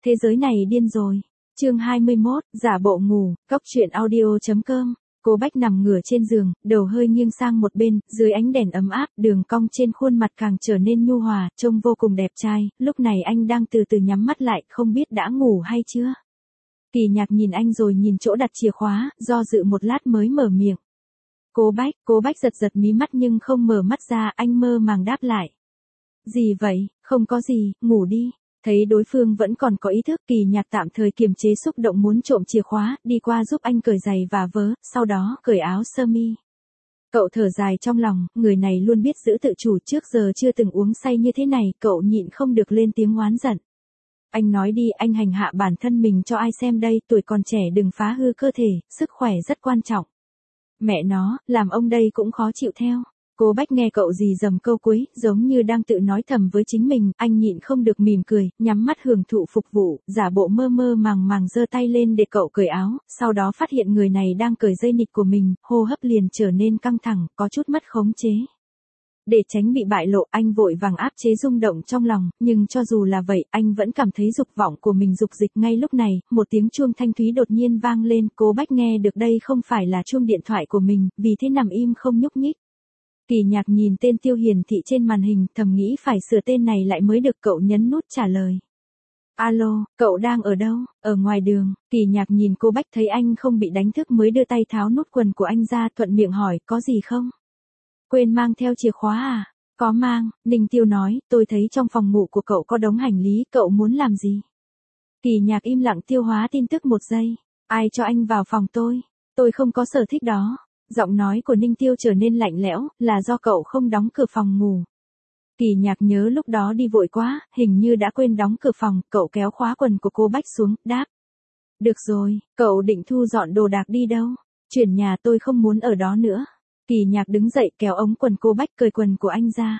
Thế giới này điên rồi. Chương 21, giả bộ ngủ, Cóc truyện audio.com. Cô Bách nằm ngửa trên giường, đầu hơi nghiêng sang một bên, dưới ánh đèn ấm áp, đường cong trên khuôn mặt càng trở nên nhu hòa, trông vô cùng đẹp trai. Lúc này anh đang từ từ nhắm mắt lại, không biết đã ngủ hay chưa. Kỳ Nhạc nhìn anh rồi nhìn chỗ đặt chìa khóa, do dự một lát mới mở miệng. Cô Bách giật giật mí mắt nhưng không mở mắt ra, anh mơ màng đáp lại. Gì vậy, không có gì, ngủ đi. Thấy đối phương vẫn còn có ý thức, Kỳ Nhạc tạm thời kiềm chế xúc động muốn trộm chìa khóa, đi qua giúp anh cởi giày và vớ, sau đó cởi áo sơ mi. Cậu thở dài trong lòng, người này luôn biết giữ tự chủ, trước giờ chưa từng uống say như thế này, cậu nhịn không được lên tiếng oán giận. Anh nói đi, anh hành hạ bản thân mình cho ai xem đây, tuổi còn trẻ đừng phá hư cơ thể, sức khỏe rất quan trọng. Mẹ nó, làm ông đây cũng khó chịu theo. Cô Bách nghe cậu dì dầm câu cuối, giống như đang tự nói thầm với chính mình, anh nhịn không được mỉm cười, nhắm mắt hưởng thụ phục vụ, giả bộ mơ mơ màng màng giơ tay lên để cậu cởi áo, sau đó phát hiện người này đang cởi dây nịt của mình, hô hấp liền trở nên căng thẳng, có chút mất khống chế. Để tránh bị bại lộ, anh vội vàng áp chế rung động trong lòng, nhưng cho dù là vậy, anh vẫn cảm thấy dục vọng của mình dục dịch. Ngay lúc này, một tiếng chuông thanh thúy đột nhiên vang lên, cô Bách nghe được đây không phải là chuông điện thoại của mình, vì thế nằm im không nhúc nhích. Kỳ Nhạc nhìn tên tiêu hiển thị trên màn hình, thầm nghĩ phải sửa tên này lại mới được, cậu nhấn nút trả lời. Alo, cậu đang ở đâu? Ở ngoài đường. Kỳ Nhạc nhìn cô Bách thấy anh không bị đánh thức mới đưa tay tháo nút quần của anh ra, thuận miệng hỏi, có gì không? Quên mang theo chìa khóa à? Có mang, Ninh Tiêu nói, tôi thấy trong phòng ngủ của cậu có đống hành lý, cậu muốn làm gì? Kỳ Nhạc im lặng tiêu hóa tin tức một giây. Ai cho anh vào phòng tôi? Tôi không có sở thích đó. Giọng nói của Ninh Tiêu trở nên lạnh lẽo, là do cậu không đóng cửa phòng ngủ. Kỳ Nhạc nhớ lúc đó đi vội quá, hình như đã quên đóng cửa phòng, cậu kéo khóa quần của cô Bách xuống, đáp. Được rồi, cậu định thu dọn đồ đạc đi đâu? Chuyển nhà, tôi không muốn ở đó nữa. Kỳ Nhạc đứng dậy kéo ống quần cô Bách, cởi quần của anh ra.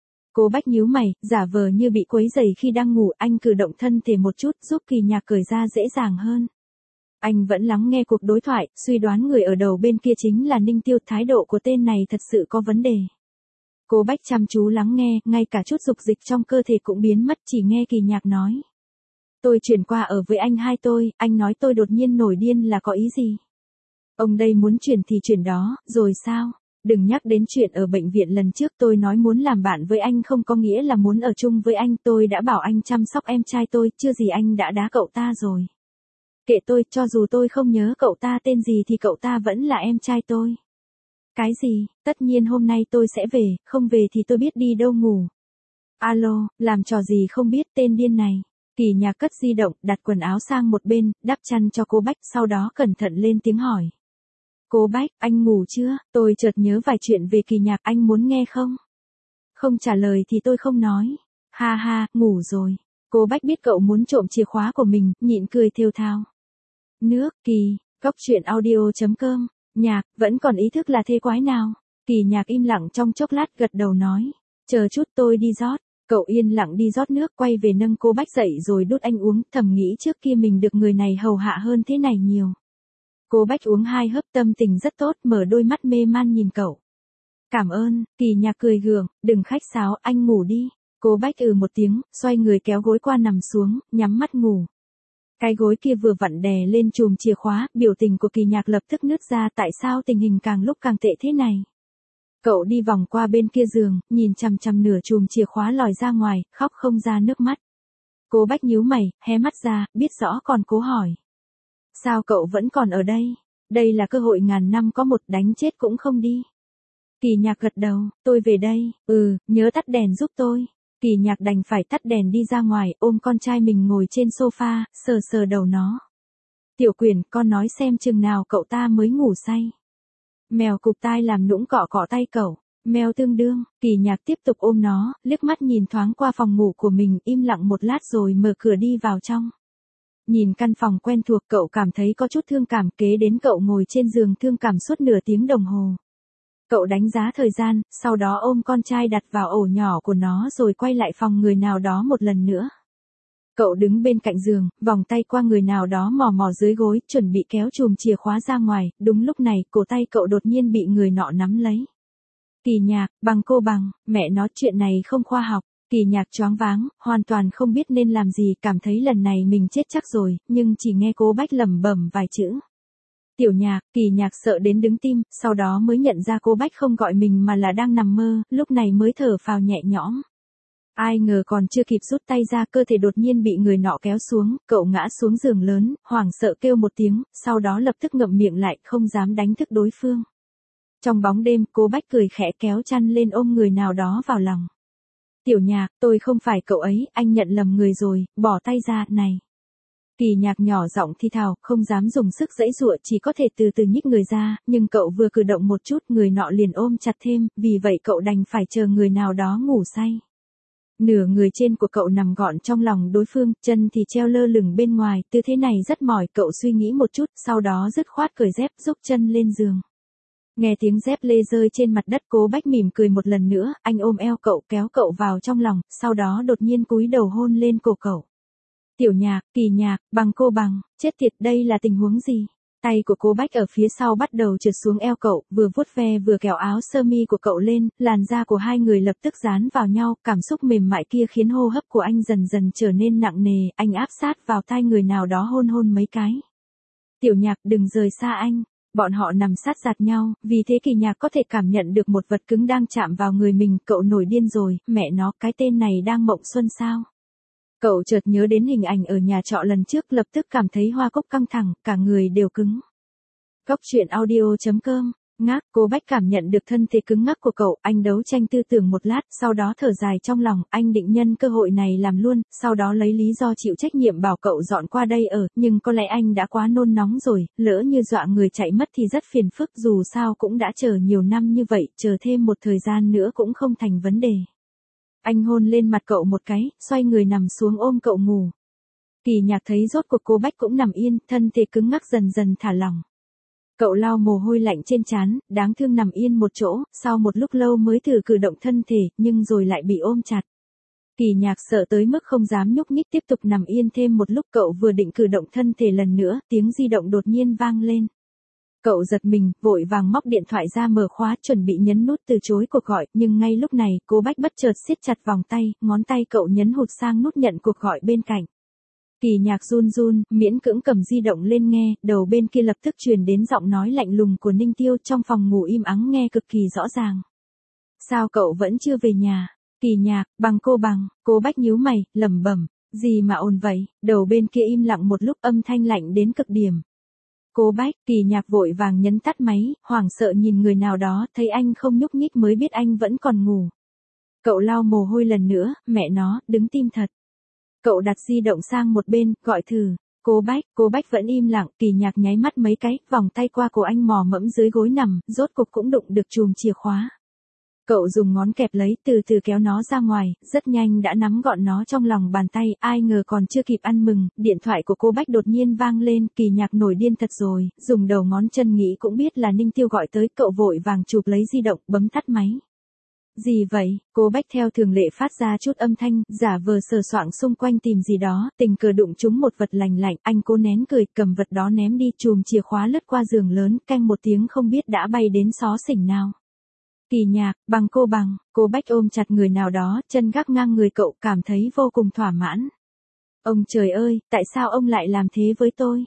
Cô Bách nhíu mày, giả vờ như bị quấy rầy khi đang ngủ, anh cử động thân thể một chút giúp Kỳ Nhạc cởi ra dễ dàng hơn. Anh vẫn lắng nghe cuộc đối thoại, suy đoán người ở đầu bên kia chính là Ninh Tiêu, thái độ của tên này thật sự có vấn đề. Cô Bách chăm chú lắng nghe, ngay cả chút dục dịch trong cơ thể cũng biến mất, chỉ nghe Kỳ Nhạc nói. Tôi chuyển qua ở với anh hai tôi, anh nói tôi đột nhiên nổi điên là có ý gì? Ông đây muốn chuyển thì chuyển đó, rồi sao? Đừng nhắc đến chuyện ở bệnh viện lần trước, tôi nói muốn làm bạn với anh không có nghĩa là muốn ở chung với anh, tôi đã bảo anh chăm sóc em trai tôi, chưa gì anh đã đá cậu ta rồi. Kệ tôi, cho dù tôi không nhớ cậu ta tên gì thì cậu ta vẫn là em trai tôi. Cái gì, tất nhiên hôm nay tôi sẽ về, không về thì tôi biết đi đâu ngủ. Alo, làm trò gì không biết, tên điên này. Kỳ Nhạc cất di động, đặt quần áo sang một bên, đắp chăn cho cô Bách, sau đó cẩn thận lên tiếng hỏi. Cô Bách, anh ngủ chưa? Tôi chợt nhớ vài chuyện về Kỳ Nhạc, anh muốn nghe không? Không trả lời thì tôi không nói. Ha ha, ngủ rồi. Cô Bách biết cậu muốn trộm chìa khóa của mình, nhịn cười thều thào. Nước, Kỳ, Cóc truyện audio.com, Nhạc, vẫn còn ý thức là thế quái nào? Kỳ Nhạc im lặng trong chốc lát gật đầu nói. Chờ chút tôi đi rót. Cậu yên lặng đi rót nước, quay về nâng cô Bách dậy rồi đút anh uống, thầm nghĩ trước kia mình được người này hầu hạ hơn thế này nhiều. Cô Bách uống 2 hớp, tâm tình rất tốt, mở đôi mắt mê man nhìn cậu. Cảm ơn, Kỳ Nhạc cười gượng, đừng khách sáo, anh ngủ đi. Cô Bách một tiếng, xoay người kéo gối qua nằm xuống, nhắm mắt ngủ. Cái gối kia vừa vặn đè lên chùm chìa khóa, biểu tình của Kỳ Nhạc lập tức nứt ra, tại sao tình hình càng lúc càng tệ thế này. Cậu đi vòng qua bên kia giường, nhìn chằm chằm nửa chùm chìa khóa lòi ra ngoài, khóc không ra nước mắt. Cô Bách nhíu mày, hé mắt ra, biết rõ còn cố hỏi. Sao cậu vẫn còn ở đây? Đây là cơ hội ngàn năm có một, đánh chết cũng không đi. Kỳ Nhạc gật đầu, tôi về đây, nhớ tắt đèn giúp tôi. Kỳ Nhạc đành phải tắt đèn đi ra ngoài, ôm con trai mình ngồi trên sofa, sờ sờ đầu nó. Tiểu Quyền, con nói xem chừng nào cậu ta mới ngủ say. Mèo cụp tai làm nũng cọ cọ tay cậu. Mèo tương đương. Kỳ Nhạc tiếp tục ôm nó, liếc mắt nhìn thoáng qua phòng ngủ của mình, im lặng một lát rồi mở cửa đi vào trong. Nhìn căn phòng quen thuộc, cậu cảm thấy có chút thương cảm, kế đến cậu ngồi trên giường thương cảm suốt nửa tiếng đồng hồ. Cậu đánh giá thời gian, sau đó ôm con trai đặt vào ổ nhỏ của nó rồi quay lại phòng người nào đó một lần nữa. Cậu đứng bên cạnh giường, vòng tay qua người nào đó mò mò dưới gối, chuẩn bị kéo chùm chìa khóa ra ngoài, đúng lúc này, cổ tay cậu đột nhiên bị người nọ nắm lấy. Kỳ Nhạc, bằng cô bằng, mẹ nói chuyện này không khoa học. Kỳ Nhạc choáng váng, hoàn toàn không biết nên làm gì, cảm thấy lần này mình chết chắc rồi, nhưng chỉ nghe Cố Bách lẩm bẩm vài chữ. Tiểu Nhạc, Kỳ Nhạc sợ đến đứng tim, sau đó mới nhận ra Cố Bách không gọi mình mà là đang nằm mơ, lúc này mới thở phào nhẹ nhõm. Ai ngờ còn chưa kịp rút tay ra, cơ thể đột nhiên bị người nọ kéo xuống, cậu ngã xuống giường lớn, hoảng sợ kêu một tiếng, sau đó lập tức ngậm miệng lại, không dám đánh thức đối phương. Trong bóng đêm, Cố Bách cười khẽ kéo chăn lên ôm người nào đó vào lòng. Tiểu Nhạc, tôi không phải cậu ấy, anh nhận lầm người rồi, bỏ tay ra, này. Kỳ Nhạc nhỏ giọng thi thào, không dám dùng sức giãy giụa, chỉ có thể từ từ nhích người ra, nhưng cậu vừa cử động một chút, người nọ liền ôm chặt thêm, vì vậy cậu đành phải chờ người nào đó ngủ say. Nửa người trên của cậu nằm gọn trong lòng đối phương, chân thì treo lơ lửng bên ngoài, tư thế này rất mỏi, cậu suy nghĩ một chút, sau đó dứt khoát cởi dép, xúc chân lên giường. Nghe tiếng dép lê rơi trên mặt đất, Cố Bách mỉm cười một lần nữa, anh ôm eo cậu, kéo cậu vào trong lòng, sau đó đột nhiên cúi đầu hôn lên cổ cậu. Tiểu Nhạc, Kỳ Nhạc, bằng cô bằng, chết tiệt, đây là tình huống gì? Tay của Cố Bách ở phía sau bắt đầu trượt xuống eo cậu, vừa vuốt ve vừa kéo áo sơ mi của cậu lên, làn da của hai người lập tức dán vào nhau, cảm xúc mềm mại kia khiến hô hấp của anh dần dần trở nên nặng nề, anh áp sát vào tai người nào đó hôn hôn mấy cái. Tiểu Nhạc, đừng rời xa anh. Bọn họ nằm sát giạt nhau, vì thế Kỳ Nhạc có thể cảm nhận được một vật cứng đang chạm vào người mình, cậu nổi điên rồi, mẹ nó, cái tên này đang mộng xuân sao? Cậu chợt nhớ đến hình ảnh ở nhà trọ lần trước, lập tức cảm thấy hoa cúc căng thẳng, cả người đều cứng. Cóc truyện audio.com, ngác, Cố Bách cảm nhận được thân thể cứng ngắc của cậu, anh đấu tranh tư tưởng một lát, sau đó thở dài trong lòng, anh định nhân cơ hội này làm luôn, sau đó lấy lý do chịu trách nhiệm bảo cậu dọn qua đây ở, nhưng có lẽ anh đã quá nôn nóng rồi, lỡ như dọa người chạy mất thì rất phiền phức, dù sao cũng đã chờ nhiều năm như vậy, chờ thêm một thời gian nữa cũng không thành vấn đề. Anh hôn lên mặt cậu một cái, xoay người nằm xuống ôm cậu ngủ. Kỳ Nhạc thấy rốt cuộc Cố Bách cũng nằm yên, thân thể cứng ngắc dần dần thả lỏng. Cậu lau mồ hôi lạnh trên trán, đáng thương nằm yên một chỗ, sau một lúc lâu mới thử cử động thân thể, nhưng rồi lại bị ôm chặt. Kỳ Nhạc sợ tới mức không dám nhúc nhích, tiếp tục nằm yên thêm một lúc, cậu vừa định cử động thân thể lần nữa, tiếng di động đột nhiên vang lên. Cậu giật mình, vội vàng móc điện thoại ra mở khóa, chuẩn bị nhấn nút từ chối cuộc gọi, nhưng ngay lúc này, Cố Bách bất chợt siết chặt vòng tay, ngón tay cậu nhấn hụt sang nút nhận cuộc gọi bên cạnh. Kỳ Nhạc run run, miễn cưỡng cầm di động lên nghe, đầu bên kia lập tức truyền đến giọng nói lạnh lùng của Ninh Tiêu, trong phòng ngủ im ắng nghe cực kỳ rõ ràng. Sao cậu vẫn chưa về nhà? Kỳ Nhạc, bằng cô bằng, Cố Bách nhíu mày, lẩm bẩm, gì mà ồn vậy? Đầu bên kia im lặng một lúc, âm thanh lạnh đến cực điểm. Cố Bách, Kỳ Nhạc vội vàng nhấn tắt máy, hoảng sợ nhìn người nào đó, thấy anh không nhúc nhích mới biết anh vẫn còn ngủ. Cậu lau mồ hôi lần nữa, mẹ nó, đứng tim thật. Cậu đặt di động sang một bên, gọi thử. Cố Bách vẫn im lặng, Kỳ Nhạc nháy mắt mấy cái, vòng tay qua cổ anh mò mẫm dưới gối nằm, rốt cục cũng đụng được chùm chìa khóa. Cậu dùng ngón kẹp lấy, từ từ kéo nó ra ngoài, rất nhanh đã nắm gọn nó trong lòng bàn tay, ai ngờ còn chưa kịp ăn mừng, điện thoại của Cố Bách đột nhiên vang lên, Kỳ Nhạc nổi điên thật rồi, dùng đầu ngón chân nghĩ cũng biết là Ninh Tiêu gọi tới, cậu vội vàng chụp lấy di động, bấm tắt máy. Gì vậy? Cố Bách theo thường lệ phát ra chút âm thanh, giả vờ sờ soạng xung quanh tìm gì đó, tình cờ đụng trúng một vật lành lạnh, anh cố nén cười, cầm vật đó ném đi, chùm chìa khóa lướt qua giường lớn, canh một tiếng không biết đã bay đến xó xỉnh nào. Kỳ Nhạc, bằng cô bằng, Cố Bách ôm chặt người nào đó, chân gác ngang người cậu, cảm thấy vô cùng thỏa mãn. Ông trời ơi, tại sao ông lại làm thế với tôi?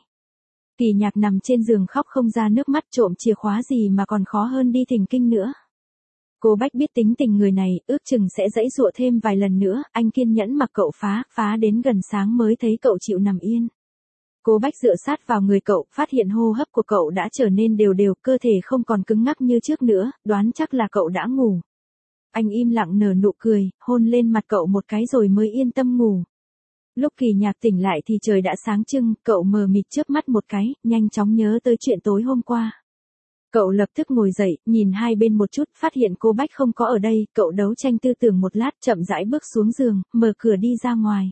Kỳ Nhạc nằm trên giường khóc không ra nước mắt, trộm chìa khóa gì mà còn khó hơn đi thỉnh kinh nữa. Cố Bách biết tính tình người này, ước chừng sẽ giãy giụa thêm vài lần nữa, anh kiên nhẫn mặc cậu phá đến gần sáng mới thấy cậu chịu nằm yên. Cố Bách dựa sát vào người cậu, phát hiện hô hấp của cậu đã trở nên đều đều, cơ thể không còn cứng ngắc như trước nữa, đoán chắc là cậu đã ngủ. Anh im lặng nở nụ cười, hôn lên mặt cậu một cái rồi mới yên tâm ngủ. Lúc Kỳ Nhạc tỉnh lại thì trời đã sáng trưng, cậu mờ mịt chớp mắt một cái, nhanh chóng nhớ tới chuyện tối hôm qua. Cậu lập tức ngồi dậy, nhìn hai bên một chút, phát hiện Cố Bách không có ở đây, cậu đấu tranh tư tưởng một lát, chậm rãi bước xuống giường, mở cửa đi ra ngoài.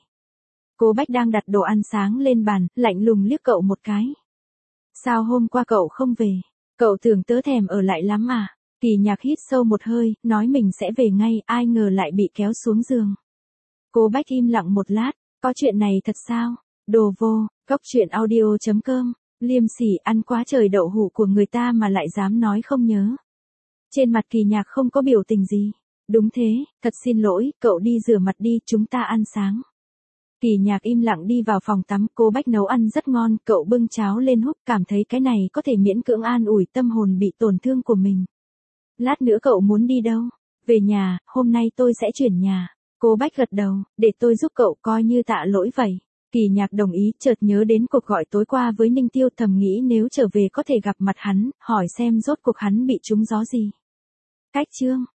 Cố Bách đang đặt đồ ăn sáng lên bàn, lạnh lùng liếc cậu một cái. Sao hôm qua cậu không về? Cậu tưởng tớ thèm ở lại lắm à? Kỳ Nhạc hít sâu một hơi, nói mình sẽ về ngay, ai ngờ lại bị kéo xuống giường. Cố Bách im lặng một lát, có chuyện này thật sao? Đồ vô, cóc truyện audio.com. Liêm sỉ, ăn quá trời đậu hũ của người ta mà lại dám nói không nhớ. Trên mặt Kỳ Nhạc không có biểu tình gì. Đúng thế, thật xin lỗi, cậu đi rửa mặt đi, chúng ta ăn sáng. Kỳ Nhạc im lặng đi vào phòng tắm, cô Bách nấu ăn rất ngon, cậu bưng cháo lên húp, cảm thấy cái này có thể miễn cưỡng an ủi tâm hồn bị tổn thương của mình. Lát nữa cậu muốn đi đâu? Về nhà, hôm nay tôi sẽ chuyển nhà. Cô Bách gật đầu, để tôi giúp cậu, coi như tạ lỗi vậy. Kỳ Nhạc đồng ý, chợt nhớ đến cuộc gọi tối qua với Ninh Tiêu, thầm nghĩ nếu trở về có thể gặp mặt hắn, hỏi xem rốt cuộc hắn bị trúng gió gì. Cách chương